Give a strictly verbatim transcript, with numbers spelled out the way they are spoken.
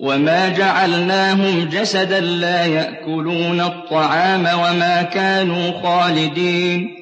وَمَا جَعَلْنَاهُمْ جَسَدًا لَّا يَأْكُلُونَ الطَّعَامَ وَمَا كَانُوا خَالِدِينَ